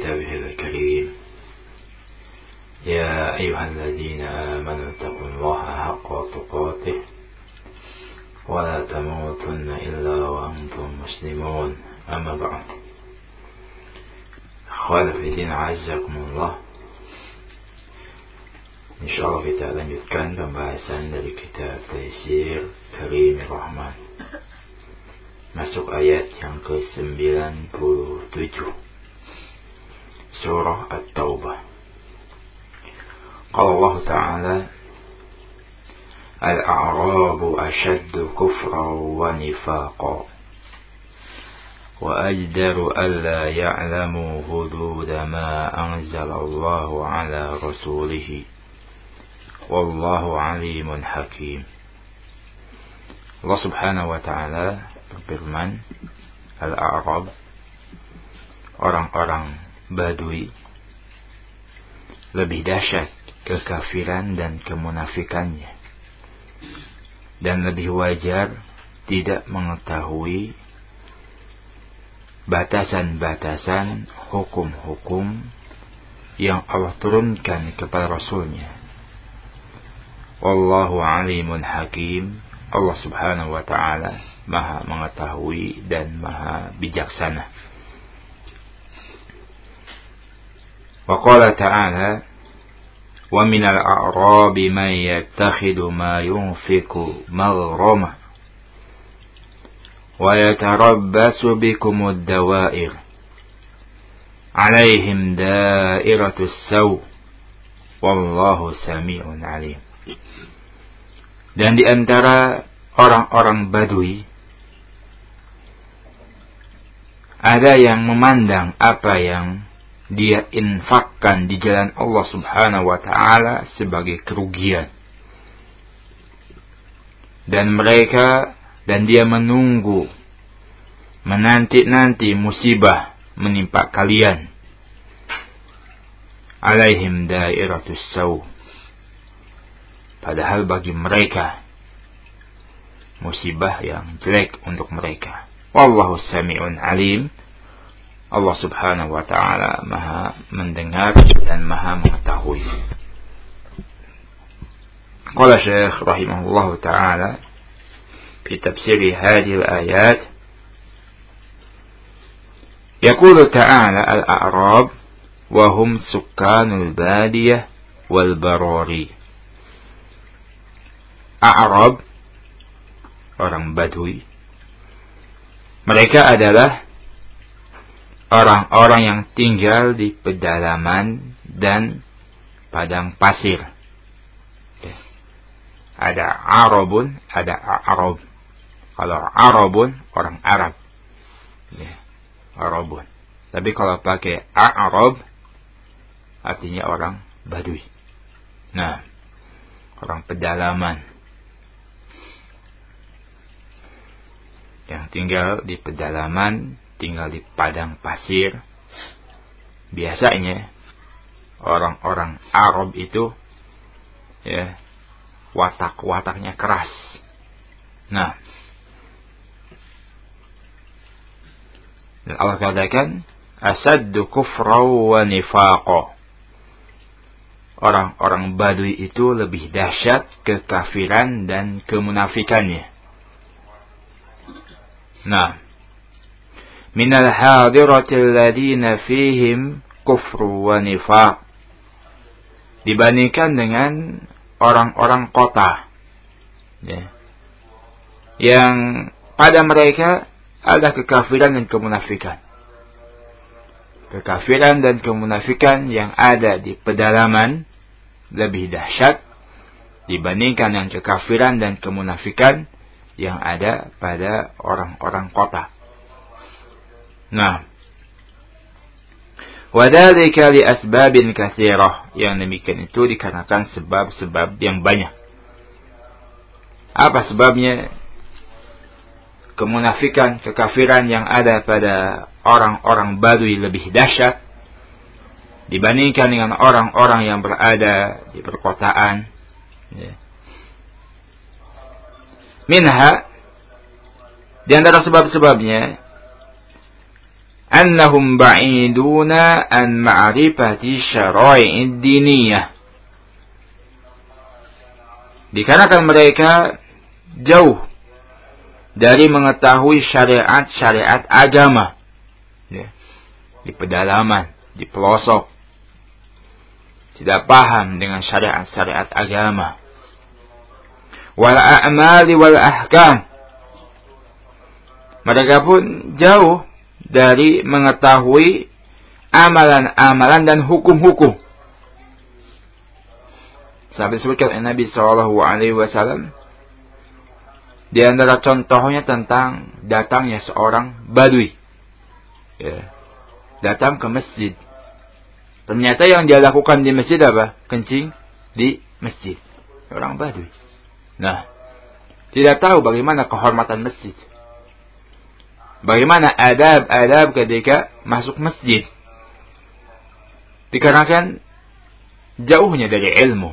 كتابه الكريم يا أيها الذين آمنوا اتقوا الله حق تقاته ولا تموتن إلا وأنتم مسلمون أما بعد. Akhwal fillah azzakumullah. Insyaallah kita lanjutkan pembahasan dari kitab Taisir Karim Rahman. Masuk ayat yang ke-97 Surah At-Taubah. Qala Allah Ta'ala Al-a'rabu ashaddu kufran wa nifaqan wa ajdaru alla ya'lamu hudud ma anzala Allah ala rasulih wallahu alimun hakim. Allah Subhanahu wa Ta'ala berfirman, Al-a'rab, orang-orang Badui, lebih dahsyat kekafiran dan kemunafikannya, dan lebih wajar tidak mengetahui batasan-batasan hukum-hukum yang Allah turunkan kepada Rasulnya. Wallahu alimun hakim. Allah Subhanahu wa Ta'ala Maha mengetahui dan Maha bijaksana. Wa qala ta'ala wa minal a'rabi man yattakhidhu ma yunfiqu maghrama wa yatarabbasu bikumud dawa'ir 'alaihim da'iratus saw wallahu sami'un 'alim. Dan di antara orang-orang Badui ada yang memandang apa yang dia infakkan di jalan Allah Subhanahu wa Ta'ala sebagai kerugian. Dan dia menunggu, menanti-nanti musibah menimpa kalian. Alaihim dairatus saw. Padahal bagi mereka musibah yang jelek untuk mereka. Wallahu sami'un alim. Allah Subhanahu wa Ta'ala Maha mendengar dan Maha mengetahui. Qala Syekh rahimahullah ta'ala fi tafsir hadhihi al-ayat, yaqulu ta'ala al-a'rab wa hum sukkanul badiyah wal barari. A'rab, orang Badui, mereka adalah orang-orang yang tinggal di pedalaman dan padang pasir. Ada Arabun, ada A'rab. Kalau Arabun, orang Arab. Arabun. Tapi kalau pakai A'rab, artinya orang Badui. Nah, orang pedalaman yang tinggal di pedalaman, tinggal di padang pasir. Biasanya orang-orang Arab itu watak-wataknya keras. Nah, dan Allah katakan asaddu kufra wa nifaqa. Orang-orang Badui itu lebih dahsyat kekafiran dan kemunafikannya. Nah, minal hadiratil ladina fihim kufru wa nifaq, dibandingkan dengan orang-orang kota yang pada mereka ada kekafiran dan kemunafikan. Kekafiran dan kemunafikan yang ada di pedalaman lebih dahsyat dibandingkan dengan kekafiran dan kemunafikan yang ada pada orang-orang kota. Nah, wadhalika li asbabin katsirah, yang demikian itu dikarenakan sebab-sebab yang banyak. Apa sebabnya? Kemunafikan, kekafiran yang ada pada orang-orang Badui lebih dahsyat dibandingkan dengan orang-orang yang berada di perkotaan. Minha, di antara sebab-sebabnya, annahum ba'iduna an ma'rifati syara'i'id diniyah. Dikarenakan mereka jauh dari mengetahui syariat-syariat agama. Ya. Di pedalaman, di pelosok. Tidak paham dengan syariat-syariat agama. Wal a'mali wal ahkam. Mereka pun jauh dari mengetahui amalan-amalan dan hukum-hukum. Sampai disebutkan oleh Nabi SAW, di antara contohnya tentang datangnya seorang badui. Ya. Datang ke masjid. Ternyata yang dia lakukan di masjid apa? Kencing di masjid. Orang badui. Nah, tidak tahu bagaimana kehormatan masjid. Bagaimana adab-adab ketika masuk masjid. Dikarenakan jauhnya dari ilmu.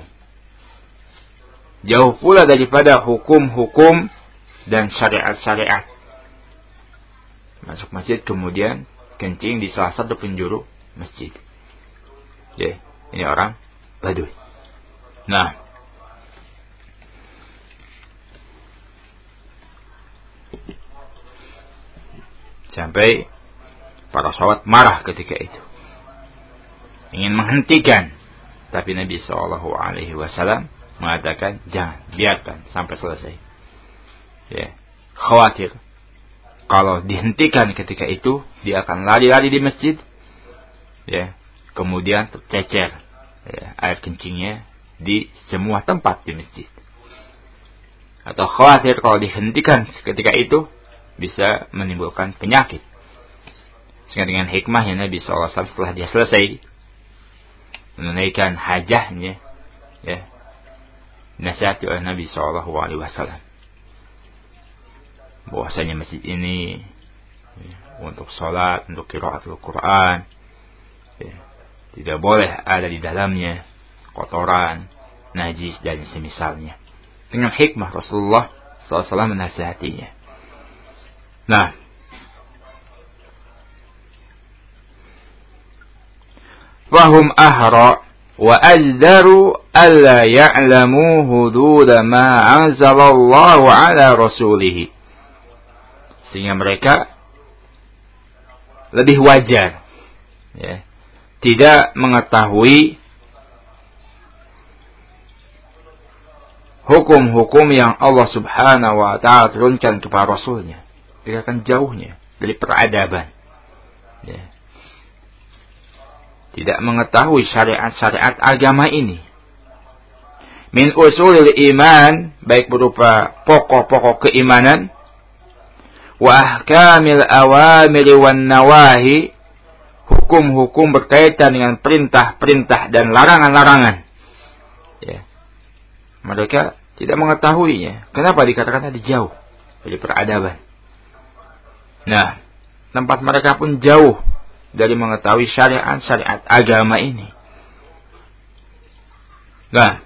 Jauh pula daripada hukum-hukum dan syariat-syariat. Masuk masjid kemudian kencing di salah satu penjuru masjid. Ya, ini orang badui. Nah, sampai para sahabat marah ketika itu. Ingin menghentikan. Tapi Nabi SAW mengatakan, jangan, biarkan sampai selesai. Ya, khawatir. Kalau dihentikan ketika itu, dia akan lari-lari di masjid. Ya, kemudian tercecer ya, air kencingnya di semua tempat di masjid. Atau khawatir kalau dihentikan ketika itu, bisa menimbulkan penyakit. Sehingga dengan hikmahnya Nabi SAW setelah dia selesai menunaikan hajahnya, ya, nasihati oleh Nabi SAW bahwasanya masjid ini ya, untuk sholat, untuk qiraatul Quran, ya, tidak boleh ada di dalamnya kotoran, najis dan semisalnya. Dengan hikmah Rasulullah SAW menasihatinya. Nah, fahum ahra wa ajdaru alla ya'lamu hudud ma anzalallahu ala rasulih. Sehingga mereka lebih wajar ya, tidak mengetahui hukum-hukum yang Allah Subhanahu wa ta'ala turunkan kepada Rasulnya. Dikatakan jauhnya dari peradaban. Ya. Tidak mengetahui syariat-syariat agama ini. Min usulil iman, baik berupa pokok-pokok keimanan, wa ahkamil awamiri wan nawahi, hukum-hukum berkaitan dengan perintah-perintah dan larangan-larangan. Ya. Mereka tidak mengetahuinya. Kenapa dikatakan tadi jauh dari peradaban? Nah, tempat mereka pun jauh dari mengetahui syariat-syariat agama ini. Nah,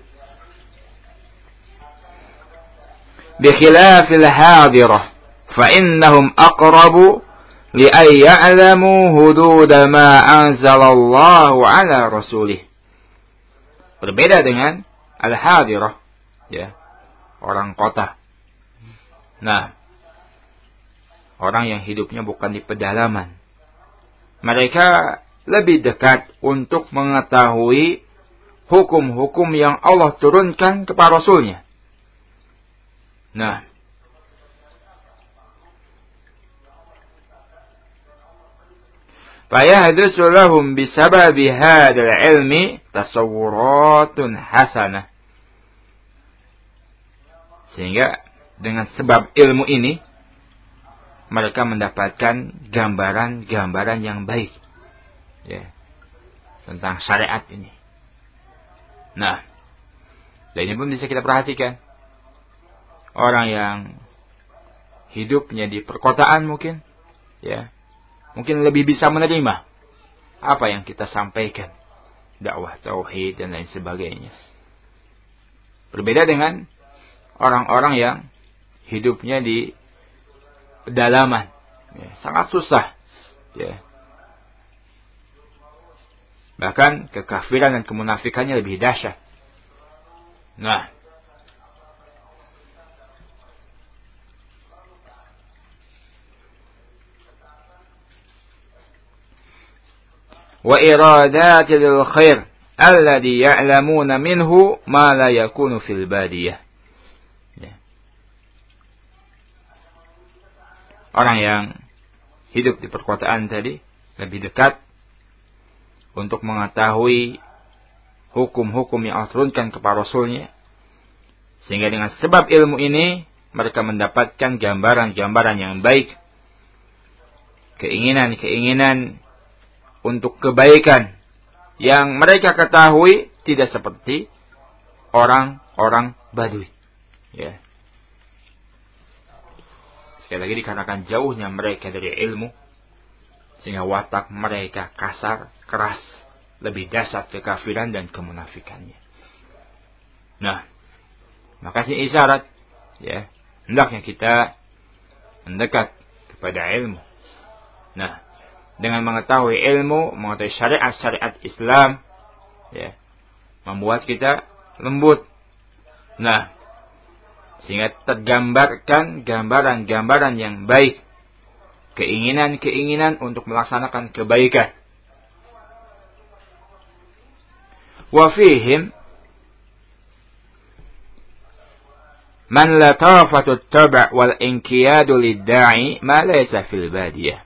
bikhilafil hadirah, fa innahum aqrabu li an ya'lamu hudud ma anzalallahu ala rasulih. Berbeda dengan al-hadirah, ya, orang kota. Nah, orang yang hidupnya bukan di pedalaman. Mereka lebih dekat untuk mengetahui hukum-hukum yang Allah turunkan kepada Rasulnya. Nah, fayahdusu lahum bisababi hadzal ilmi tasawwuratun hasanah. Sehingga dengan sebab ilmu ini mereka mendapatkan gambaran-gambaran yang baik ya, tentang syariat ini. Nah, dan ini pun bisa kita perhatikan. Orang yang hidupnya di perkotaan mungkin, ya, mungkin lebih bisa menerima apa yang kita sampaikan, dakwah tauhid dan lain sebagainya. Berbeda dengan orang-orang yang hidupnya di pedalaman, ya, sangat susah, ya, Bahkan kekafiran dan kemunafikannya lebih dahsyat. Nah, wa iradatil khair alladhi ya'lamuna minhu ma la yakunu fil badiyah. Orang yang hidup di perkotaan tadi lebih dekat untuk mengetahui hukum-hukum yang Allah turunkan kepada Rasulnya. Sehingga dengan sebab ilmu ini, mereka mendapatkan gambaran-gambaran yang baik. Keinginan-keinginan untuk kebaikan yang mereka ketahui tidak seperti orang-orang Badui. Ya. Sekali lagi dikarenakan jauhnya mereka dari ilmu, sehingga watak mereka kasar, keras, lebih dahsyat kekafiran dan kemunafikannya. Nah, maka ini isyarat, ya, hendaknya kita mendekat kepada ilmu. Nah, dengan mengetahui ilmu, mengetahui syariat-syariat Islam, ya, membuat kita lembut. Nah, sehingga tergambarkan gambaran-gambaran yang baik, keinginan-keinginan untuk melaksanakan kebaikan. Wa fihim man latafatu at-tab' wal inqiyadu lid-da'i ma laysa fil badiyah.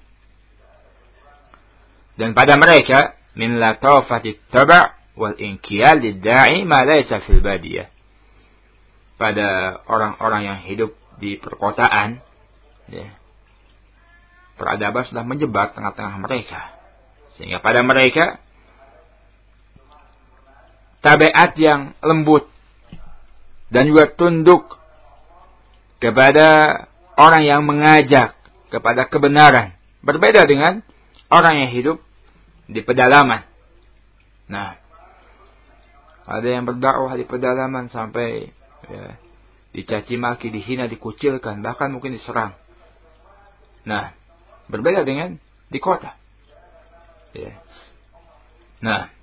Dan pada mereka min latafati at-tab' wal inqiyad lid-da'i ma laysa fil badiyah. Pada orang-orang yang hidup di perkotaan, ya, peradaban sudah menjebak tengah-tengah mereka. Sehingga pada mereka tabiat yang lembut dan juga tunduk kepada orang yang mengajak kepada kebenaran. Berbeda dengan orang yang hidup di pedalaman. Nah, ada yang berdakwah di pedalaman sampai, ya, dicaci maki, dihina, dikucilkan, bahkan mungkin diserang. Nah, berbeda dengan di kota. Ya. Nah,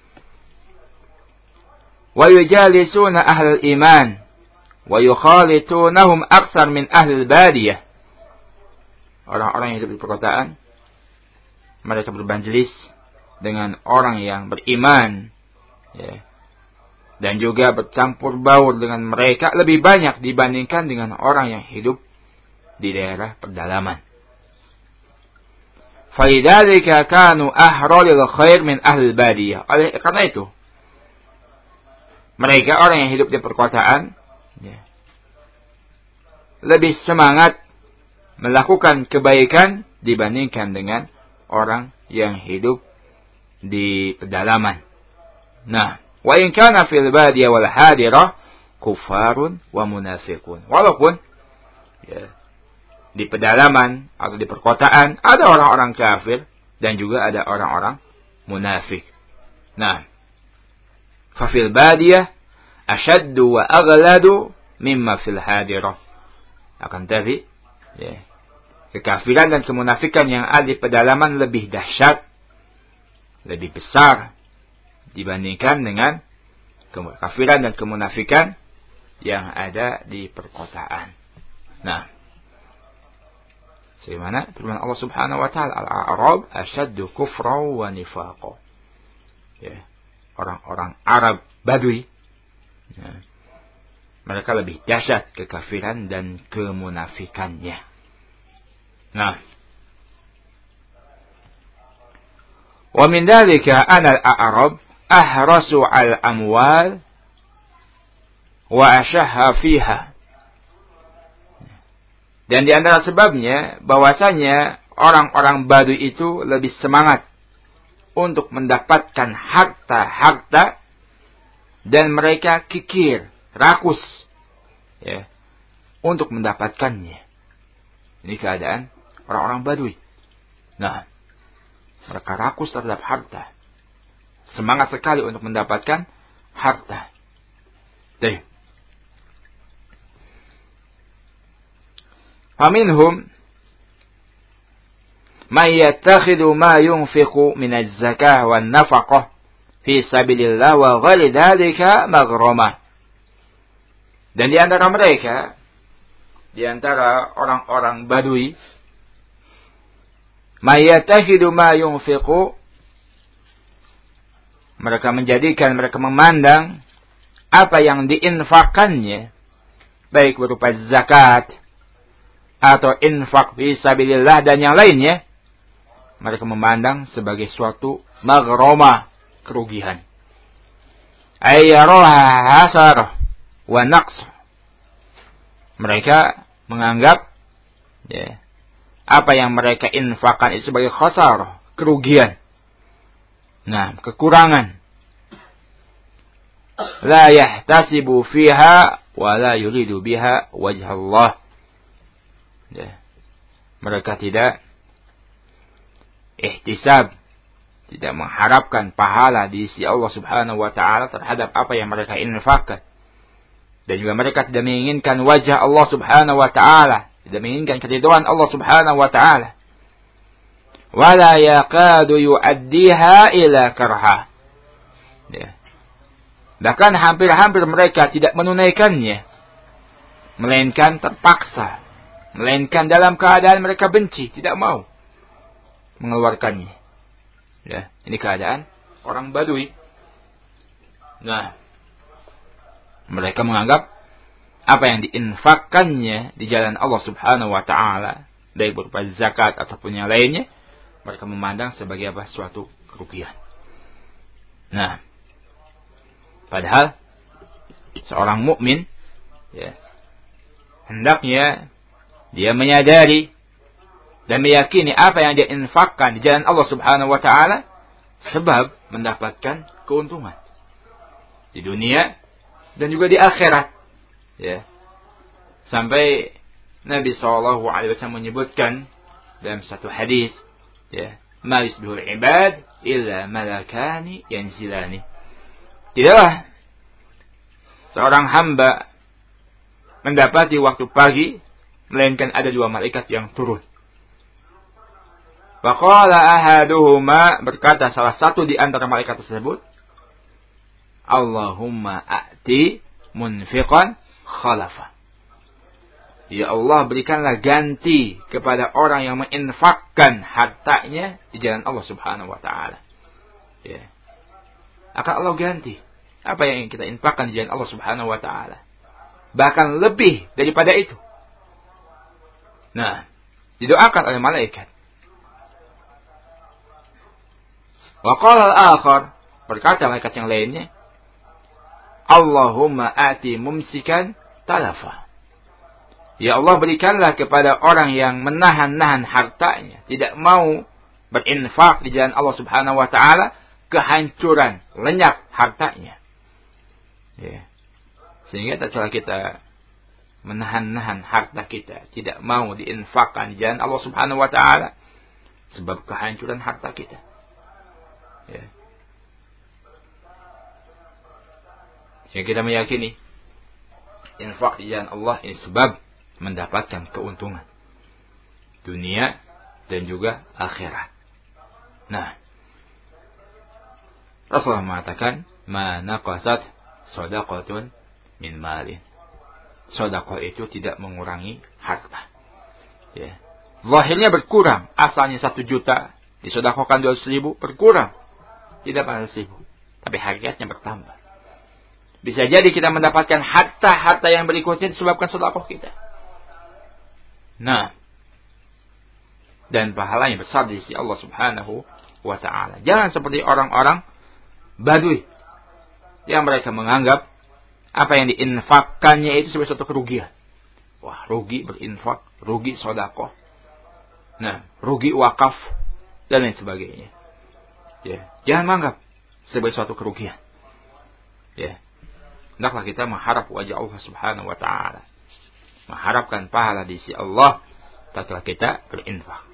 wa yujalisuna ahlul iman wa yukhalitunahum aktsar min ahlil badiyah. Orang-orang yang hidup di perkotaan, mereka berbanjelis dengan orang yang beriman, ya, dan juga bercampur baur dengan mereka lebih banyak dibandingkan dengan orang yang hidup di daerah pedalaman. Falidzalika kanu ahradil khair min ahlil badiyah. Oleh karena itu, mereka orang yang hidup di perkotaan, ya, lebih semangat melakukan kebaikan dibandingkan dengan orang yang hidup di pedalaman. Nah, wa in kana fil badiyah wal hadirah kufarun wa munafiqun. Walaupun, ya, di pedalaman atau di perkotaan ada orang-orang kafir dan juga ada orang-orang munafik. Nah, fa fil badiyah ashaddu wa aghladu mimma fil hadirah. Akan tapi, ya, kekafiran dan kemunafikan yang ada di pedalaman lebih dahsyat, lebih besar dibandingkan dengan kekafiran dan kemunafikan yang ada di perkotaan. Nah, sebagaimana firman Allah Subhanahu wa taala, al-a'rab ashaddu kufra wa nifaqa. Ya, orang-orang Arab Badui, ya, mereka lebih dahsyat kekafiran dan kemunafikannya. Nah, wa min dzalika anal a'rab ahrasu al amwal wa ashahha fiha. Dan di antara sebabnya bahwasanya orang-orang Badui itu lebih semangat untuk mendapatkan harta-harta dan mereka kikir, rakus, ya, untuk mendapatkannya. Ini keadaan orang-orang Badui. Nah, mereka rakus terhadap harta, semangat sekali untuk mendapatkan harta. Baik. Faminhum man yattakhidhu ma yunfiqu min az-zakah wan nafaqah fi sabilillah wa ghairi dzalika maghramah. Dan di antara mereka, di antara orang-orang Badui, mayatahidu ma yunfiqu, mereka menjadikan, mereka memandang apa yang diinfakkannya, baik berupa zakat atau infak fi sabilillah dan yang lainnya, mereka memandang sebagai suatu maghrama, kerugian. Ayyaraha hasarah wa naqs. Mereka menganggap apa yang mereka infakkan itu sebagai khasarah, kerugian. Nah, kekurangan. La yahtasibu fiha wa la yuridu biha wajh Allah. Mereka tidak ihtisab, tidak mengharapkan pahala di sisi Allah Subhanahu wa taala terhadap apa yang mereka infakkan. Dan juga mereka tidak menginginkan wajah Allah Subhanahu wa taala, tidak menginginkan keridhaan Allah Subhanahu wa taala. Wala yaqadu yu'addiha ila karha. Bahkan hampir-hampir mereka tidak menunaikannya, melainkan terpaksa, melainkan dalam keadaan mereka benci, tidak mau mengeluarkannya. Ini keadaan orang Badui. Nah, mereka menganggap apa yang diinfakkannya di jalan Allah Subhanahu wa taala, baik berupa zakat ataupun yang lainnya, mereka memandang sebagai apa? Suatu kerugian. Nah, padahal seorang mukmin hendaknya dia menyadari dan meyakini apa yang dia infakkan di jalan Allah Subhanahu wa taala sebab mendapatkan keuntungan di dunia dan juga di akhirat. Sampai Nabi SAW menyebutkan dalam satu hadis, ma yusbihul ibad illa malakani yanzilani. Tidaklah seorang hamba mendapati waktu pagi melainkan ada dua malaikat yang turun. Faqala ahaduhuma, berkata salah satu di antara malaikat tersebut, Allahumma a'ti munfiqan khalafa. Ya Allah, berikanlah ganti kepada orang yang menginfakkan hartanya di jalan Allah Subhanahu wa taala. Akan Allah ganti apa yang kita infakkan di jalan Allah Subhanahu wa taala. Bahkan lebih daripada itu. Nah, didoakan oleh malaikat. Wa qala al-akhar, berkata malaikat yang lainnya, Allahumma ati mumsikan talafa. Ya Allah, berikanlah kepada orang yang menahan-nahan hartanya, tidak mau berinfak di jalan Allah Subhanahu wa taala, kehancuran, lenyap hartanya. Sehingga tatkala kita menahan-nahan harta kita, tidak mau diinfakkan di jalan Allah Subhanahu wa taala, sebab kehancuran harta kita. Sehingga kita meyakini infak di jalan Allah ini sebab mendapatkan keuntungan dunia dan juga akhirat. Nah, Rasulullah mengatakan, ma naqasat shadaqatun min malin. Sedekah itu tidak mengurangi harta. Zahirnya berkurang, asalnya 1 juta, disedekahkan 200.000, berkurang, tidak 100.000, tapi hakikatnya bertambah. Bisa jadi kita mendapatkan harta-harta yang berikutnya disebabkan sedekah kita. Nah, dan pahalanya besar di sisi Allah Subhanahu wa taala. Jangan seperti orang-orang Badui yang mereka menganggap apa yang diinfakkannya itu sebagai suatu kerugian. Wah, rugi berinfak, rugi sedekah. Nah, rugi wakaf dan lain sebagainya. Jangan menganggap sebagai suatu kerugian. Hendaklah kita mengharap wajah Allah Subhanahu wa taala. Mengharapkan pahala di sisi Allah tatkala kita berinfak.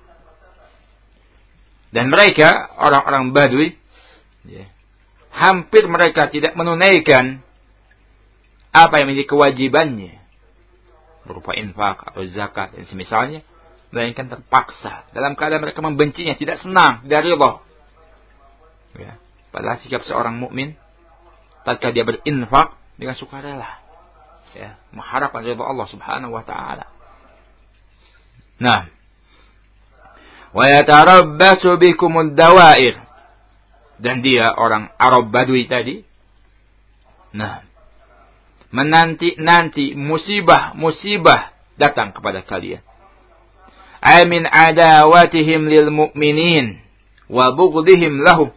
Dan mereka, orang-orang Badui, hampir mereka tidak menunaikan apa yang menjadi kewajibannya berupa infak atau zakat dan semisalnya, melainkan terpaksa dalam keadaan mereka membencinya, tidak senang dari Allah. Padahal sikap seorang mukmin tatkala dia berinfak dengan sukarela, ya, mengharapkan ridha Allah Subhanahu wa taala. Nah, wa yatarabbasu bikumud dawair, dan dia orang Arab Badui tadi, nah, menanti-nanti musibah datang kepada kalian. Ay min adawatihim lil mu'minin wa bughdihim lahum,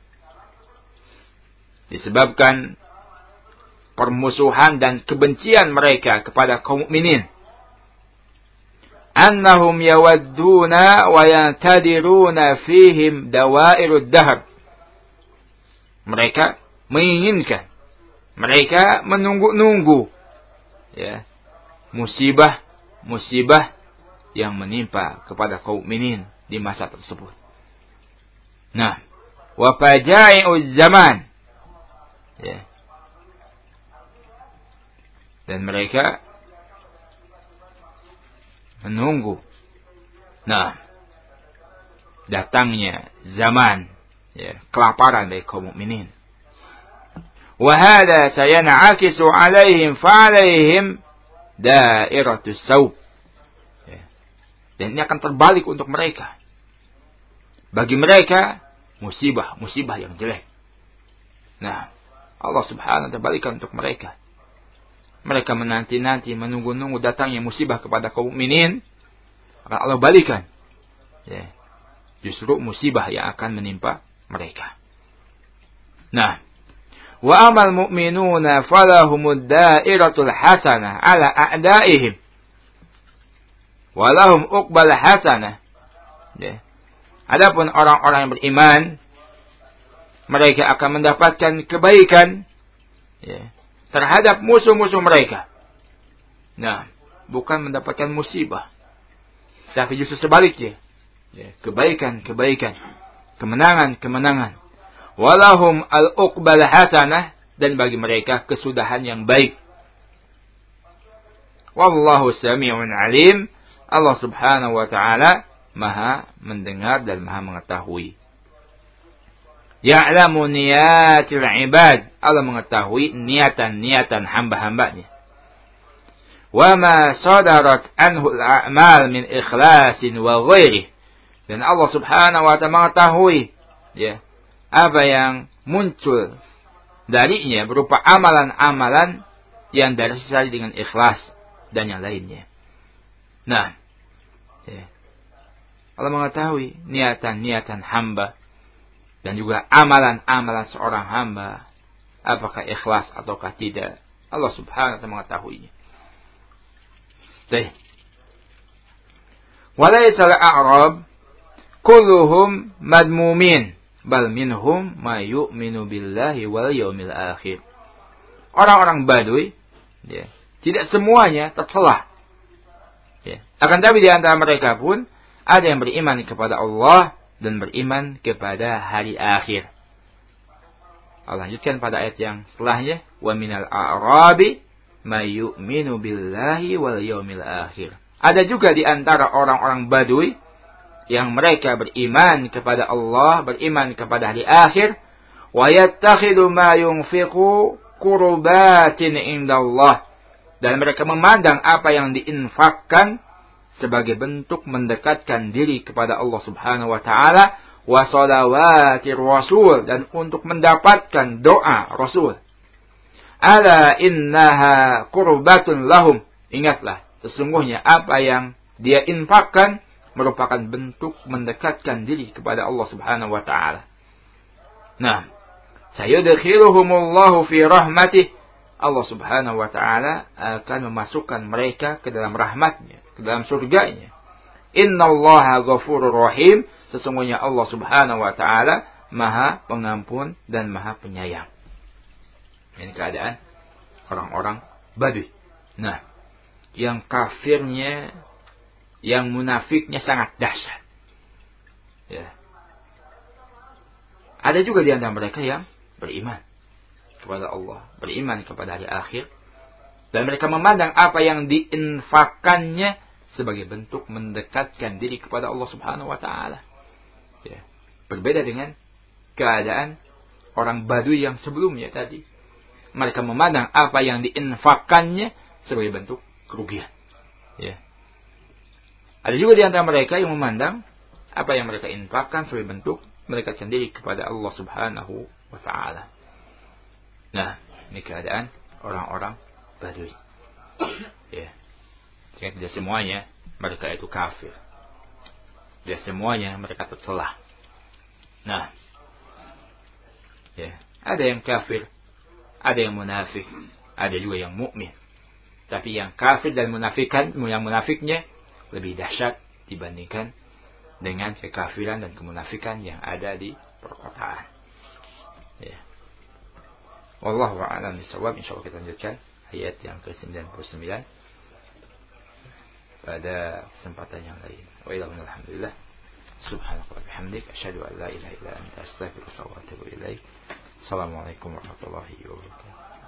disebabkan permusuhan dan kebencian mereka kepada kaum mukminin. Annahum yawadduna wa yantadiruna fihim dawairud dahr. Mereka menginginkan, mereka menunggu-nunggu, ya, musibah yang menimpa kepada kaum mukminin di masa tersebut. Nah, wa fajai'uz zaman, ya. Dan mereka menunggu, nah, datangnya zaman, ya, kelaparan dari kaum mukminin. Wa hadza sayan'akisu 'alaihim fa'alaihim dairatus saub. Ya. Dan ini akan terbalik untuk mereka. Bagi mereka musibah yang jelek. Nah, Allah Subhanahu wa ta'ala balikkan untuk mereka. Mereka menanti-nanti, menunggu-nunggu datangnya musibah kepada kaum mukminin, akan Allah balikan, ya, justru musibah yang akan menimpa mereka. Nah, wa amal mu'minuna falahumud dairatul hasanah ala a'daihim walahum uqbal hasanah. Ya. Adapun orang-orang yang beriman, mereka akan mendapatkan kebaikan, ya, terhadap musuh-musuh mereka. Nah, bukan mendapatkan musibah, tapi justru sebaliknya, ya, kebaikan, kemenangan. Walahum al-uqbal hasanah, dan bagi mereka kesudahan yang baik. Wallahu sami'un alim. Allah Subhanahu wa ta'ala Maha mendengar dan Maha mengetahui. Ya'lamu niyatil ibad. Allah mengetahui niatan-niatan hamba-hambanya. Wa ma sadarat anhu al-a'mal min ikhlasin wa ghairih. Dan Allah Subhanahu wa ta'ala mengetahui, ya, apa yang muncul darinya berupa amalan-amalan yang dasar dengan ikhlas dan yang lainnya. Nah, ya, Allah mengetahui niatan-niatan hamba dan juga amalan-amalan seorang hamba, apakah ikhlas ataukah tidak. Allah Subhanahu wa ta'ala mengetahuinya. Baik. Walaysa al-a'rab kulluhum madmumin, bal minhum ma yu'minu billahi wal yawmil akhir. Orang-orang Badui, ya, tidak semuanya tercela. Ya. Akan tapi di antara mereka pun ada yang beriman kepada Allah dan beriman kepada hari akhir. Allah lanjutkan pada ayat yang setelahnya, wa minal a'rabi may yu'minu billahi wal yawmil akhir. Ada juga di antara orang-orang Badui yang mereka beriman kepada Allah, beriman kepada hari akhir, wa yattakhidhu ma yunfiqu qurbatin indallah, dan mereka memandang apa yang diinfakkan sebagai bentuk mendekatkan diri kepada Allah Subhanahu wa ta'ala, wa salawatir rasul, dan untuk mendapatkan doa Rasul. Ala innaha qurbatun lahum. Ingatlah, sesungguhnya apa yang dia infakkan merupakan bentuk mendekatkan diri kepada Allah Subhanahu wa ta'ala. Nah, sayudkhiluhumullahu fi rahmatih. Allah Subhanahu wa ta'ala akan memasukkan mereka ke dalam rahmatnya, ke dalam surganya. Innallaha ghafurur rahim. Sesungguhnya Allah Subhanahu wa ta'ala Maha Pengampun dan Maha Penyayang. Ini keadaan orang-orang Badui. Nah, yang kafirnya, yang munafiknya sangat dahsyat. Ya. Ada juga di antara mereka yang beriman kepada Allah, beriman kepada hari akhir, dan mereka memandang apa yang diinfakkannya sebagai bentuk mendekatkan diri kepada Allah Subhanahu wa ta'ala. Ya. Berbeda dengan keadaan orang Badui yang sebelumnya tadi. Mereka memandang apa yang diinfakkannya sebagai bentuk kerugian. Ya. Ada juga di antara mereka yang memandang apa yang mereka infakkan sebagai bentuk mereka sendiri kepada Allah Subhanahu wa taala. Nah, ini keadaan orang-orang Badui. Ya. Jadi tidak semuanya mereka itu kafir. Tidak semuanya mereka tercelah. Nah, ya, ada yang kafir, ada yang munafik, ada juga yang mukmin. Tapi yang kafir dan yang munafiknya lebih dahsyat dibandingkan dengan kekafiran dan kemunafikan yang ada di perkotaan. Ya. Wallahu a'lam bishawab. Insyaallah kita lanjutkan ayat yang ke-99 pada kesempatan yang lain. Wa alhamdulillah. Subhanallah wa bihamdik asyhadu an la ilaha illa anta astaghfiruka wa atubu ilaik. Assalamualaikum warahmatullahi wabarakatuh.